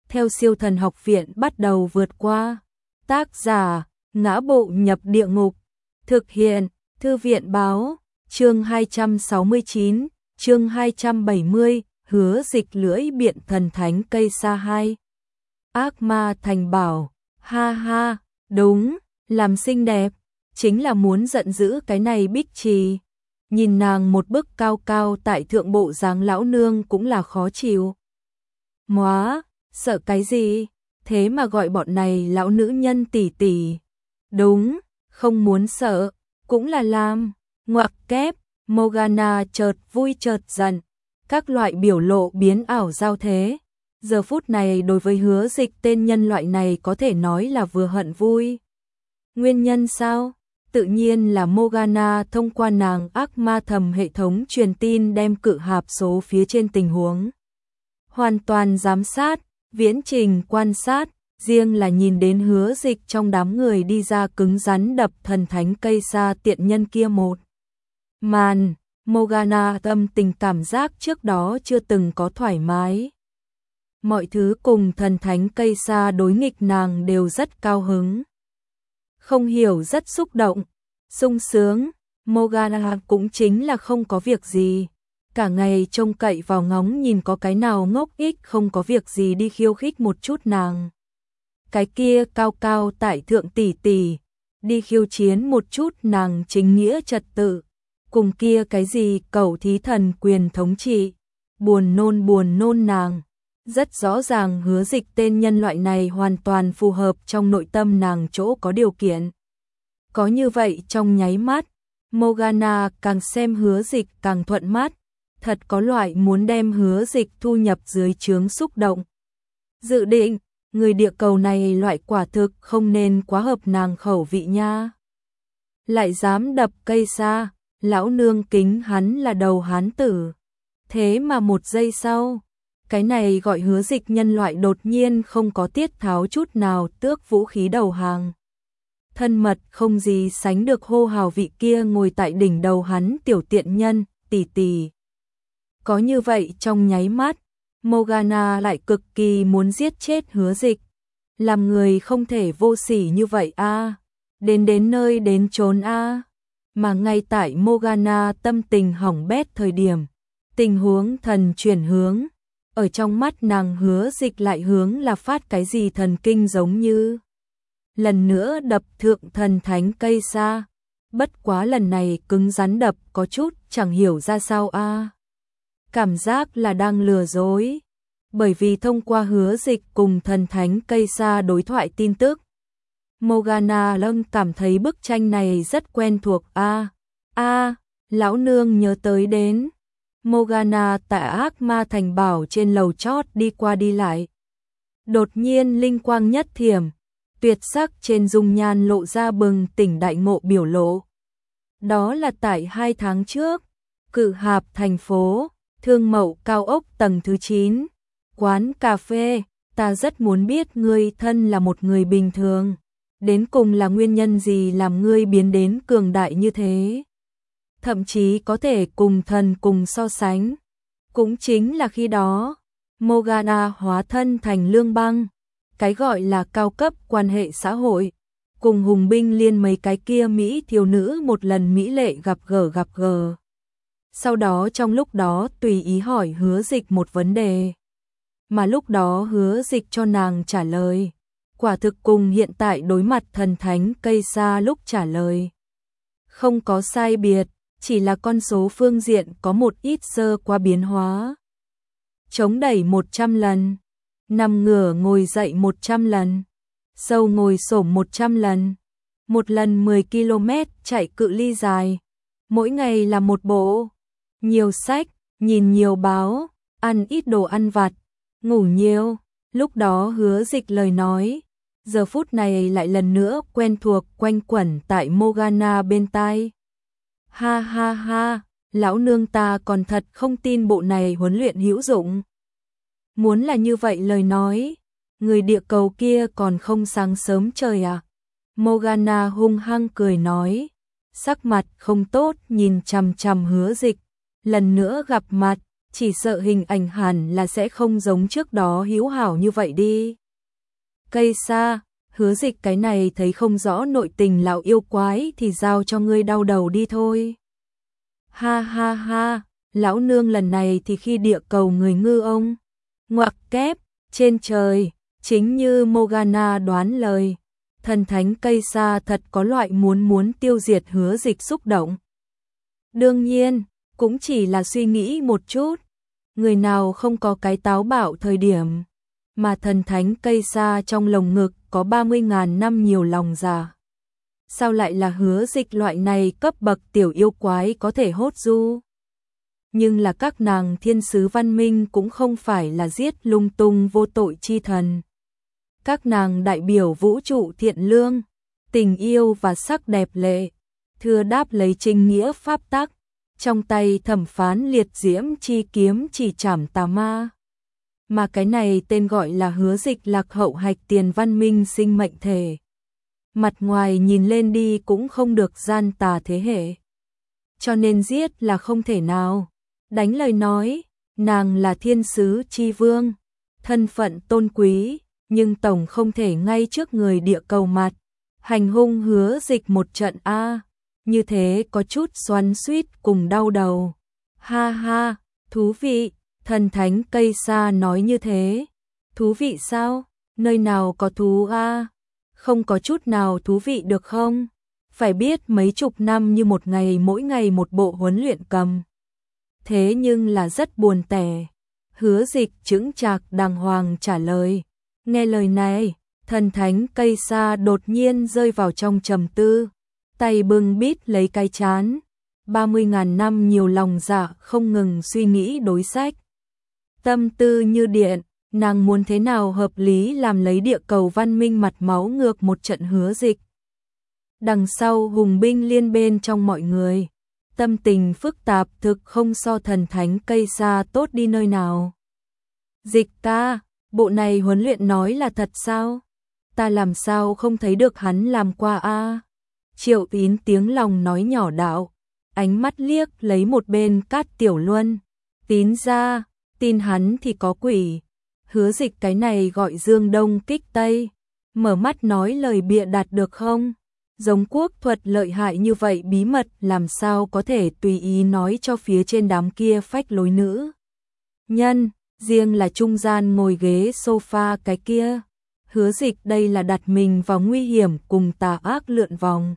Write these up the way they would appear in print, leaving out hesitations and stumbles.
theo siêu thần học viện bắt đầu vượt qua. Tác giả, Ngã Bộ Nhập Địa Ngục. Thực hiện, Thư viện Báo. Chương 269, chương 270, Hứa Dịch lưỡi biện thần thánh cây sa 2. Ác ma thành bảo, ha ha, đúng, làm xinh đẹp, chính là muốn giận dữ cái này Bích Trì. Nhìn nàng một bức cao cao tại thượng bộ dáng lão nương cũng là khó chịu. Móa, sợ cái gì, thế mà gọi bọn này lão nữ nhân tỷ tỷ. Đúng, không muốn sợ, cũng là làm, ngoặc kép, Morgana chợt vui chợt giận, các loại biểu lộ biến ảo giao thế. Giờ phút này đối với Hứa Dịch tên nhân loại này có thể nói là vừa hận vui. Nguyên nhân sao? Tự nhiên là Morgana thông qua nàng ác ma thầm hệ thống truyền tin đem cự hạp số phía trên tình huống hoàn toàn giám sát, viễn trình quan sát, riêng là nhìn đến Hứa Dịch trong đám người đi ra cứng rắn đập thần thánh cây sa tiện nhân kia một màn, Morgana tâm tình cảm giác trước đó chưa từng có thoải mái. Mọi thứ cùng thần thánh cây sa đối nghịch nàng đều rất cao hứng. Không hiểu rất xúc động, sung sướng, Morgana cũng chính là không có việc gì. Cả ngày trông cậy vào ngóng nhìn có cái nào ngốc ích không có việc gì đi khiêu khích một chút nàng. Cái kia cao cao tại thượng tỷ tỷ, đi khiêu chiến một chút nàng chính nghĩa trật tự. Cùng kia cái gì cẩu thí thần quyền thống trị, buồn nôn nàng. Rất rõ ràng Hứa Dịch tên nhân loại này hoàn toàn phù hợp trong nội tâm nàng chỗ có điều kiện. Có như vậy trong nháy mắt, Morgana càng xem Hứa Dịch càng thuận mắt, thật có loại muốn đem Hứa Dịch thu nhập dưới trướng xúc động. Dự định, người địa cầu này loại quả thực không nên quá hợp nàng khẩu vị nha. Lại dám đập cây sa, lão nương kính hắn là đầu hán tử. Thế mà một giây sau, cái này gọi Hứa Dịch nhân loại đột nhiên không có tiết tháo chút nào tước vũ khí đầu hàng. Thân mật không gì sánh được hô hào vị kia ngồi tại đỉnh đầu hắn tiểu tiện nhân, tỷ tỷ. Có như vậy trong nháy mắt, Morgana lại cực kỳ muốn giết chết Hứa Dịch. Làm người không thể vô sỉ như vậy a, đến nơi đến chốn a. Mà ngay tại Morgana tâm tình hỏng bét thời điểm, tình huống thần chuyển hướng. Ở trong mắt nàng Hứa Dịch lại hướng là phát cái gì thần kinh giống như. Lần nữa đập thượng thần thánh cây sa. Bất quá lần này cứng rắn đập có chút chẳng hiểu ra sao a. Cảm giác là đang lừa dối. Bởi vì thông qua Hứa Dịch cùng thần thánh cây sa đối thoại tin tức, Morgana Lâm cảm thấy bức tranh này rất quen thuộc a. Lão nương nhớ tới đến. Morgana tại ác ma thành bảo trên lầu chót đi qua đi lại. Đột nhiên linh quang nhất thiểm, tuyệt sắc trên dung nhan lộ ra bừng tỉnh đại ngộ biểu lộ. Đó là tại 2 tháng trước, Cự Hạp thành phố, Thương Mậu cao ốc tầng thứ 9, quán cà phê, ta rất muốn biết ngươi thân là một người bình thường, đến cùng là nguyên nhân gì làm ngươi biến đến cường đại như thế. Thậm chí có thể cùng thần cùng so sánh. Cũng chính là khi đó, Morgana hóa thân thành Lương Băng, cái gọi là cao cấp quan hệ xã hội, cùng Hùng Binh Liên mấy cái kia Mỹ thiếu nữ một lần mỹ lệ gặp gỡ. Sau đó trong lúc đó tùy ý hỏi Hứa Dịch một vấn đề. Mà lúc đó Hứa Dịch cho nàng trả lời. Quả thực cùng hiện tại đối mặt thần thánh cây sa lúc trả lời không có sai biệt. Chỉ là con số phương diện có một ít sơ qua biến hóa. Chống đẩy 100 lần, nằm ngửa ngồi dậy 100 lần, sâu ngồi xổm 100 lần, một lần 10 km chạy cự ly dài, mỗi ngày là một bộ, nhiều sách, nhìn nhiều báo, ăn ít đồ ăn vặt, ngủ nhiều. Lúc đó Hứa Dịch lời nói, giờ phút này lại lần nữa quen thuộc quanh quẩn tại Morgana bên tai. Ha ha ha, lão nương ta còn thật không tin bộ này huấn luyện hữu dụng. Muốn là như vậy lời nói, người địa cầu kia còn không sáng sớm trời à? Morgana hung hăng cười nói, sắc mặt không tốt nhìn chằm chằm Hứa Dịch, lần nữa gặp mặt, chỉ sợ hình ảnh hẳn là sẽ không giống trước đó hữu hảo như vậy đi. Cây sa, Hứa Dịch cái này thấy không rõ nội tình lão yêu quái thì giao cho ngươi đau đầu đi thôi. Ha ha ha, lão nương lần này thì khi địa cầu người ngư ông. Ngoặc kép, trên trời, chính như Morgana đoán lời. Thần thánh cây sa thật có loại muốn tiêu diệt Hứa Dịch xúc động. Đương nhiên, cũng chỉ là suy nghĩ một chút. Người nào không có cái táo bạo thời điểm. Mà thần thánh cây sa trong lồng ngực có 30.000 năm nhiều lòng dạ. Sao lại là Hứa Dịch loại này cấp bậc tiểu yêu quái có thể hốt du? Nhưng là các nàng thiên sứ văn minh cũng không phải là giết lung tung vô tội chi thần. Các nàng đại biểu vũ trụ thiện lương, tình yêu và sắc đẹp lệ, thưa đáp lấy chính nghĩa pháp tắc, trong tay thẩm phán liệt diễm chi kiếm chỉ trảm tà ma. Mà cái này tên gọi là Hứa Dịch lạc hậu hạch tiền văn minh sinh mệnh thể. Mặt ngoài nhìn lên đi cũng không được gian tà thế hệ. Cho nên giết là không thể nào. Đánh lời nói, nàng là thiên sứ chi vương, thân phận tôn quý, nhưng tổng không thể ngay trước người địa cầu mặt. Hành hung Hứa Dịch một trận a, như thế có chút xoắn xuýt cùng đau đầu. Ha ha, thú vị. Thần thánh cây sa nói như thế. Thú vị sao? Nơi nào có thú a? Không có chút nào thú vị được không? Phải biết mấy chục năm như một ngày mỗi ngày một bộ huấn luyện cầm. Thế nhưng là rất buồn tẻ. Hứa Dịch chững chạc đàng hoàng trả lời. Nghe lời này, thần thánh cây sa đột nhiên rơi vào trong trầm tư. Tay bưng bít lấy cái chán. 30.000 năm nhiều lòng dạ không ngừng suy nghĩ đối sách. Tâm tư như điện, nàng muốn thế nào hợp lý làm lấy địa cầu văn minh mặt máu ngược một trận Hứa Dịch. Đằng sau hùng binh liên bên trong mọi người, tâm tình phức tạp thực không so thần thánh cây sa tốt đi nơi nào. Dịch ca, bộ này huấn luyện nói là thật sao? Ta làm sao không thấy được hắn làm qua a? Triệu Tín tiếng lòng nói nhỏ đạo, ánh mắt liếc lấy một bên Cát Tiểu Luân. Tín ra, tin hắn thì có quỷ. Hứa Dịch cái này gọi Dương Đông kích Tây, mở mắt nói lời bịa đặt được không? Giống quốc thuật lợi hại như vậy bí mật làm sao có thể tùy ý nói cho phía trên đám kia phách lối nữ nhân, riêng là trung gian ngồi ghế sofa cái kia. Hứa Dịch đây là đặt mình vào nguy hiểm cùng tà ác lượn vòng.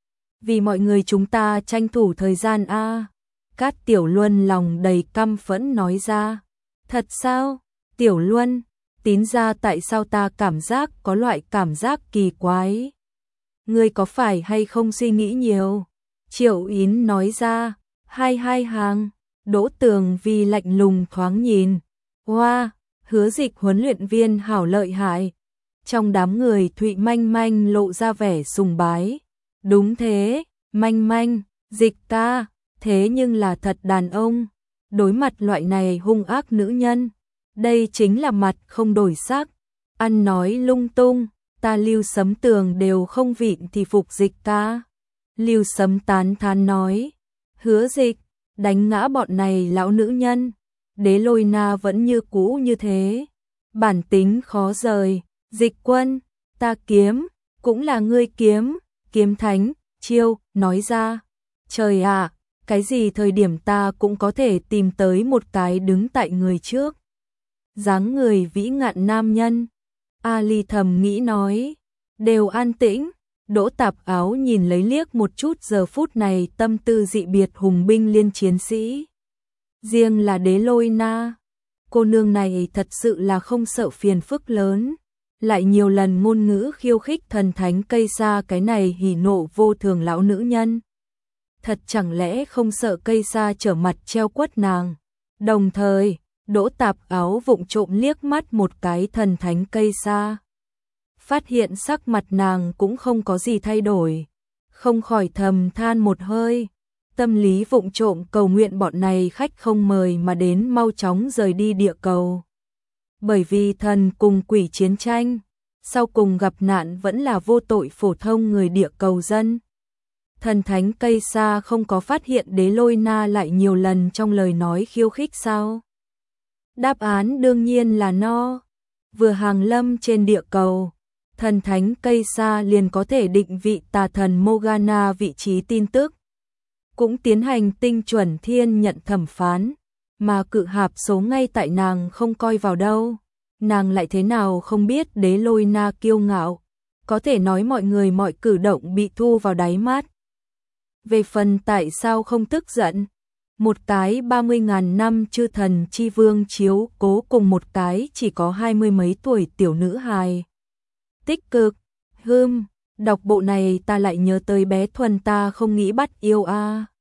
Vì mọi người chúng ta tranh thủ thời gian a. Cát Tiểu Luân lòng đầy căm phẫn nói ra. Thật sao? Tiểu Luân, Tín ra tại sao ta cảm giác có loại cảm giác kỳ quái? Ngươi có phải hay không suy nghĩ nhiều? Triệu Yến nói ra, hai hàng. Đỗ Tường vì lạnh lùng thoáng nhìn. Hoa, Hứa Dịch huấn luyện viên hảo lợi hại. Trong đám người Thụy Manh Manh lộ ra vẻ sùng bái. Đúng thế, Manh Manh, Dịch ca, thế nhưng là thật đàn ông. Đối mặt loại này hung ác nữ nhân, đây chính là mặt không đổi sắc. Ăn nói lung tung, ta Lưu Sấm Tường đều không vịn thì phục Dịch ca. Lưu Sấm tán thán nói, Hứa Dịch, đánh ngã bọn này lão nữ nhân. Đế Lôi Na vẫn như cũ như thế. Bản tính khó rời, Dịch quân, ta kiếm, cũng là ngươi kiếm, kiếm thánh, chiêu, nói ra. Trời ạ, cái gì thời điểm ta cũng có thể tìm tới một cái đứng tại người trước. Dáng người vĩ ngạn nam nhân. Ali thầm nghĩ nói, đều an tĩnh. Đỗ Tạp Áo nhìn lấy liếc một chút giờ phút này tâm tư dị biệt hùng binh liên chiến sĩ. Riêng là Đế Lôi Na, cô nương này thật sự là không sợ phiền phức lớn. Lại nhiều lần ngôn ngữ khiêu khích thần thánh cây sa cái này hỉ nộ vô thường lão nữ nhân. Thật chẳng lẽ không sợ cây sa trở mặt treo quất nàng. Đồng thời, Đỗ Tạp Áo vụng trộm liếc mắt một cái thần thánh cây sa. Phát hiện sắc mặt nàng cũng không có gì thay đổi. Không khỏi thầm than một hơi. Tâm lý vụng trộm cầu nguyện bọn này khách không mời mà đến mau chóng rời đi địa cầu. Bởi vì thần cùng quỷ chiến tranh, sau cùng gặp nạn vẫn là vô tội phổ thông người địa cầu dân. Thần thánh cây sa không có phát hiện Đế Lôi Na lại nhiều lần trong lời nói khiêu khích sao? Đáp án đương nhiên là no. Vừa hàng lâm trên địa cầu, thần thánh cây sa liền có thể định vị tà thần Morgana vị trí tin tức. Cũng tiến hành tinh chuẩn thiên nhận thẩm phán, mà cự hạp số ngay tại nàng không coi vào đâu. Nàng lại thế nào không biết đế lôi na kiêu ngạo, có thể nói mọi người mọi cử động bị thu vào đáy mắt. Về phần tại sao không tức giận, một cái 30.000 năm chư thần chi vương chiếu cố cùng một cái chỉ có 20 mấy tuổi tiểu nữ hài. Tích cực, đọc bộ này ta lại nhớ tới bé Thuần ta không nghĩ bắt yêu a.